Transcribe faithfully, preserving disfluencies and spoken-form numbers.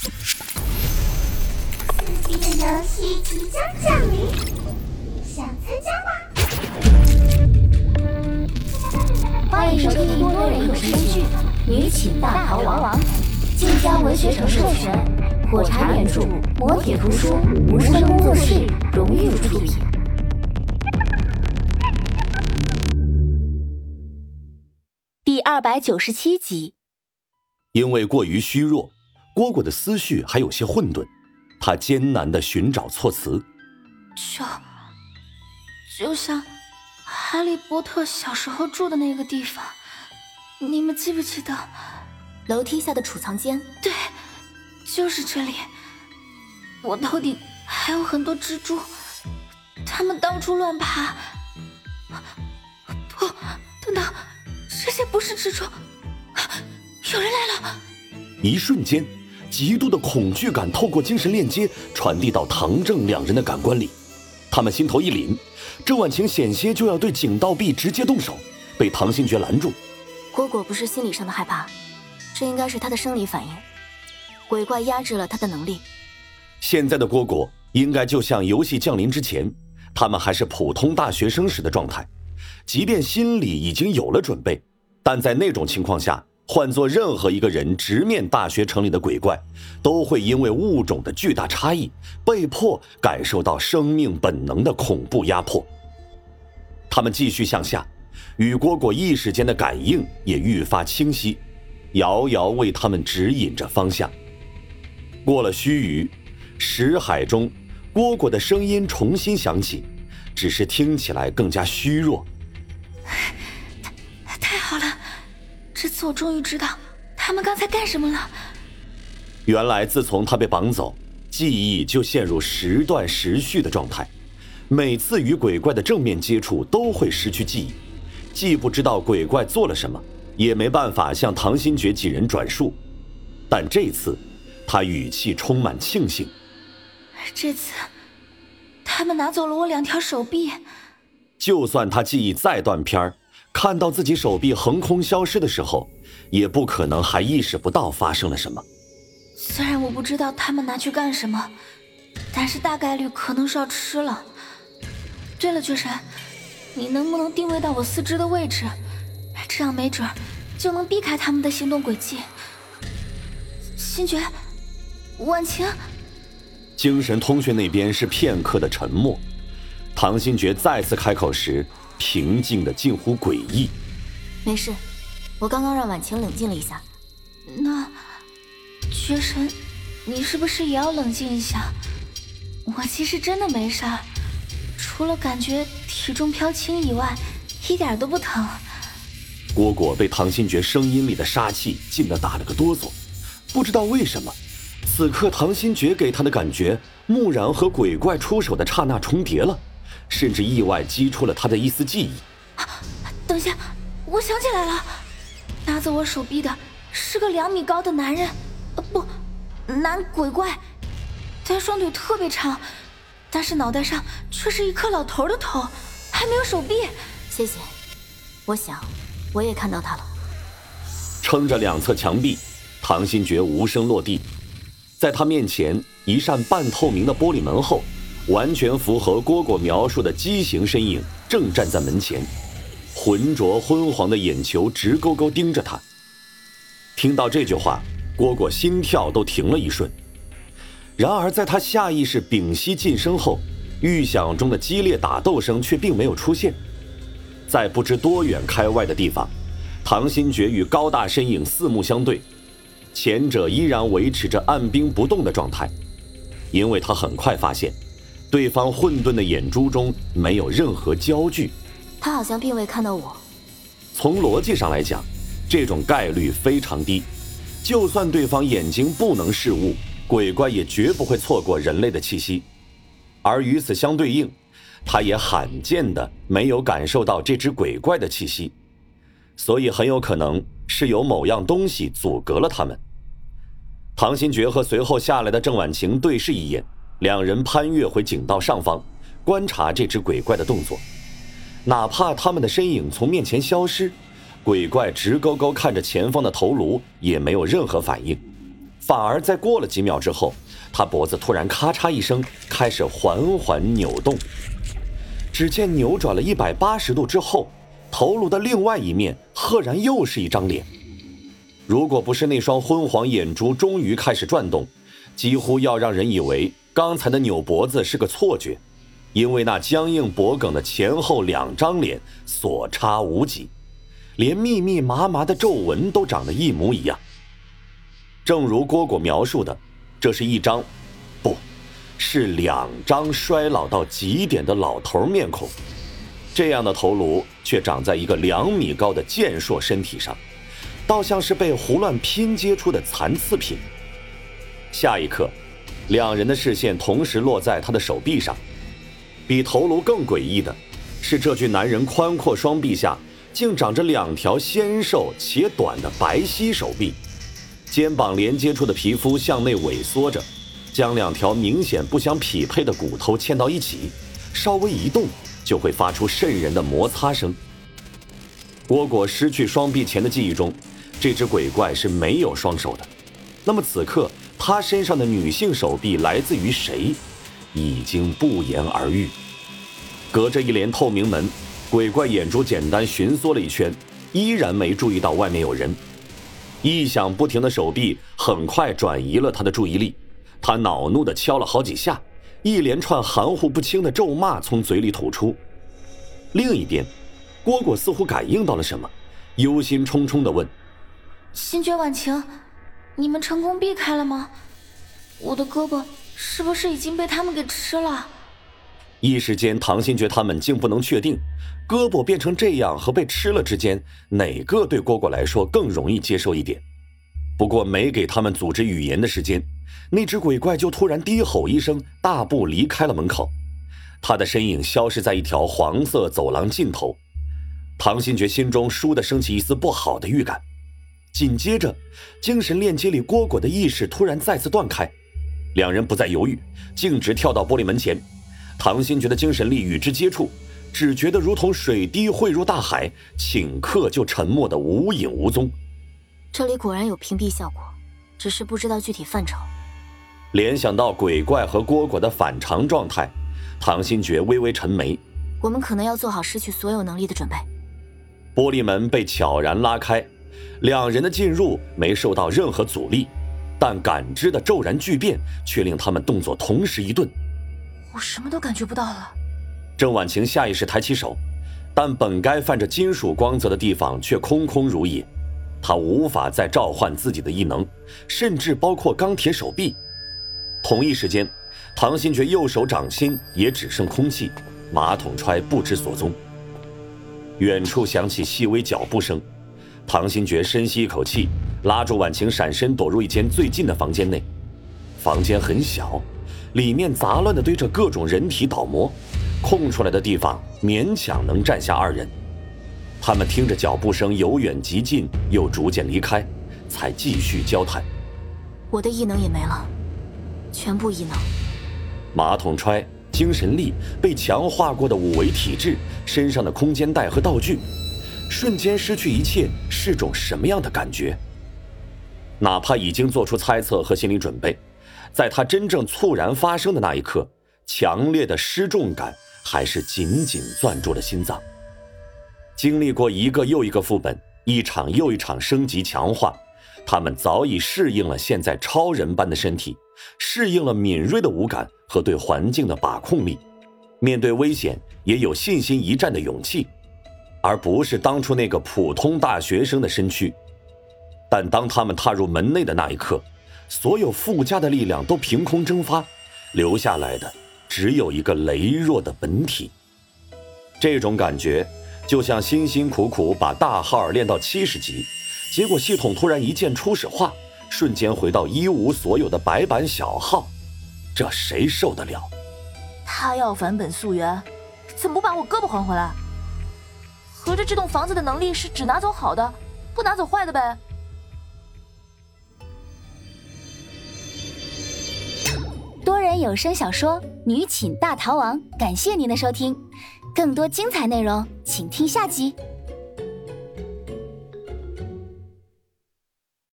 刺激的游戏即将降临，想参加吗？ 欢迎收听多人有声剧《女寝大逃亡》，晋江文学城授权，火柴原著，磨铁图书，无声工作室荣誉出品。第二百九十七集。 因为过于虚弱，蝈蝈的思绪还有些混沌，他艰难地寻找措辞。 就就像哈利波特小时候住的那个地方，你们记不记得？ 楼梯下的储藏间。 对，就是这里。我头顶还有很多蜘蛛，它们到处乱爬。不，等等，这些不是蜘蛛，有人来了！ 一瞬间，极度的恐惧感透过精神链接传递到唐正两人的感官里，他们心头一凛，郑婉晴险些就要对井道壁直接动手，被唐新觉拦住。 蝈蝈不是心理上的害怕，这应该是他的生理反应，鬼怪压制了他的能力。 现在的蝈蝈应该就像游戏降临之前，他们还是普通大学生时的状态，即便心里已经有了准备，但在那种情况下，换做任何一个人直面大学城里的鬼怪，都会因为物种的巨大差异，被迫感受到生命本能的恐怖压迫。他们继续向下，与蝈蝈一时间的感应也愈发清晰，遥遥为他们指引着方向。过了须臾，石海中蝈蝈的声音重新响起，只是听起来更加虚弱。 太好了，这次我终于知道他们刚才干什么了。 原来自从他被绑走，记忆就陷入时断时续的状态，每次与鬼怪的正面接触都会失去记忆，既不知道鬼怪做了什么，也没办法向唐新觉几人转述。但这次他语气充满庆幸， 这次他们拿走了我两条手臂。 就算他记忆再断片儿，看到自己手臂横空消失的时候，也不可能还意识不到发生了什么。 虽然我不知道他们拿去干什么，但是大概率可能是要吃了。对了，绝神，你能不能定位到我四肢的位置？这样没准就能避开他们的行动轨迹。星觉，婉晴。 精神通讯那边是片刻的沉默，唐新觉再次开口时，平静的近乎诡异。 没事，我刚刚让婉晴冷静了一下。 那绝神，你是不是也要冷静一下？我其实真的没事儿，除了感觉体重飘轻以外，一点都不疼。 蝈蝈被唐新觉声音里的杀气劲得打了个哆嗦，不知道为什么，此刻唐新觉给他的感觉，蓦然和鬼怪出手的刹那重叠了，甚至意外激出了他的一丝记忆。 等一下，我想起来了，拿走我手臂的是个两米高的男人，呃不，男鬼怪，他双腿特别长，但是脑袋上却是一颗老头的头，还没有手臂。 谢谢，我想我也看到他了。 撑着两侧墙壁，唐新觉无声落地，在他面前一扇半透明的玻璃门后，完全符合蝈蝈描述的畸形身影正站在门前，浑浊昏黄的眼球直勾勾盯着他。听到这句话，蝈蝈心跳都停了一瞬，然而在他下意识屏息噤声后，预想中的激烈打斗声却并没有出现。在不知多远开外的地方，唐新觉与高大身影四目相对，前者依然维持着按兵不动的状态，因为他很快发现对方混沌的眼珠中没有任何焦距。 他好像并未看到我。 从逻辑上来讲，这种概率非常低，就算对方眼睛不能视物，鬼怪也绝不会错过人类的气息。而与此相对应，他也罕见的没有感受到这只鬼怪的气息，所以很有可能是有某样东西阻隔了他们。唐新觉和随后下来的郑婉晴对视一眼，两人攀越回井道上方，观察这只鬼怪的动作。哪怕他们的身影从面前消失，鬼怪直勾勾看着前方的头颅，也没有任何反应。 反而在过了几秒之后，他脖子突然咔嚓一声开始缓缓扭动。只见扭转了一百八十度之后，头颅的另外一面赫然又是一张脸。如果不是那双昏黄眼珠终于开始转动，几乎要让人以为刚才的扭脖子是个错觉，因为那僵硬脖颈的前后两张脸所差无几，连密密麻麻的皱纹都长得一模一样。正如蝈蝈描述的，这是一张，不，是两张衰老到极点的老头面孔。这样的头颅却长在一个两米高的健硕身体上，倒像是被胡乱拼接出的残次品。下一刻，两人的视线同时落在他的手臂上。比头颅更诡异的是，这具男人宽阔双臂下竟长着两条纤瘦且短的白皙手臂，肩膀连接处的皮肤向内萎缩着，将两条明显不相匹配的骨头嵌到一起，稍微一动就会发出瘆人的摩擦声。蝈蝈失去双臂前的记忆中，这只鬼怪是没有双手的。那么此刻他身上的女性手臂来自于谁，已经不言而喻。隔着一帘透明门，鬼怪眼珠简单寻缩了一圈，依然没注意到外面有人。异响不停的手臂很快转移了他的注意力，他恼怒地敲了好几下，一连串含糊不清的咒骂从嘴里吐出。另一边，蝈蝈似乎感应到了什么，忧心忡忡地问： 星爵婉晴，你们成功避开了吗？我的胳膊是不是已经被他们给吃了？ 一时间唐星爵他们竟不能确定，胳膊变成这样和被吃了之间，哪个对蝈蝈来说更容易接受一点。不过没给他们组织语言的时间，那只鬼怪就突然低吼一声，大步离开了门口。他的身影消失在一条黄色走廊尽头。唐星爵心中倏地升起一丝不好的预感，紧接着精神链接里蝈蝈的意识突然再次断开，两人不再犹豫，径直跳到玻璃门前。唐星爵的精神力与之接触，只觉得如同水滴汇入大海，顷刻就沉没得无影无踪。 这里果然有屏蔽效果，只是不知道具体范畴。 联想到鬼怪和蝈蝈的反常状态，唐星爵微微沉眉。 我们可能要做好失去所有能力的准备。 玻璃门被悄然拉开，两人的进入没受到任何阻力，但感知的骤然巨变却令他们动作同时一顿。 我什么都感觉不到了。 郑婉晴下意识抬起手，但本该泛着金属光泽的地方却空空如也，她无法再召唤自己的异能，甚至包括钢铁手臂。同一时间，唐星爵右手掌心也只剩空气，马桶揣不知所踪。远处响起细微脚步声，唐星爵深吸一口气，拉住婉晴闪身躲入一间最近的房间内。房间很小，里面杂乱地堆着各种人体倒模，空出来的地方勉强能站下二人。他们听着脚步声由远及近，又逐渐离开，才继续交谈。 我的异能也没了，全部异能。 马桶揣、精神力被强化过的五维体质，身上的空间带和道具，瞬间失去一切是种什么样的感觉？哪怕已经做出猜测和心理准备，在它真正猝然发生的那一刻，强烈的失重感还是紧紧攥住了心脏。经历过一个又一个副本，一场又一场升级强化，他们早已适应了现在超人般的身体，适应了敏锐的五感和对环境的把控力，面对危险也有信心一战的勇气，而不是当初那个普通大学生的身躯。但当他们踏入门内的那一刻，所有附加的力量都凭空蒸发，留下来的只有一个羸弱的本体。这种感觉就像辛辛苦苦把大号练到七十级，结果系统突然一键初始化，瞬间回到一无所有的白板小号，这谁受得了？ 他要返本溯源，怎么不把我胳膊还回来？合着这栋房子的能力是只拿走好的，不拿走坏的呗？ 多人有声小说《女寝大逃亡》，感谢您的收听，更多精彩内容请听下集。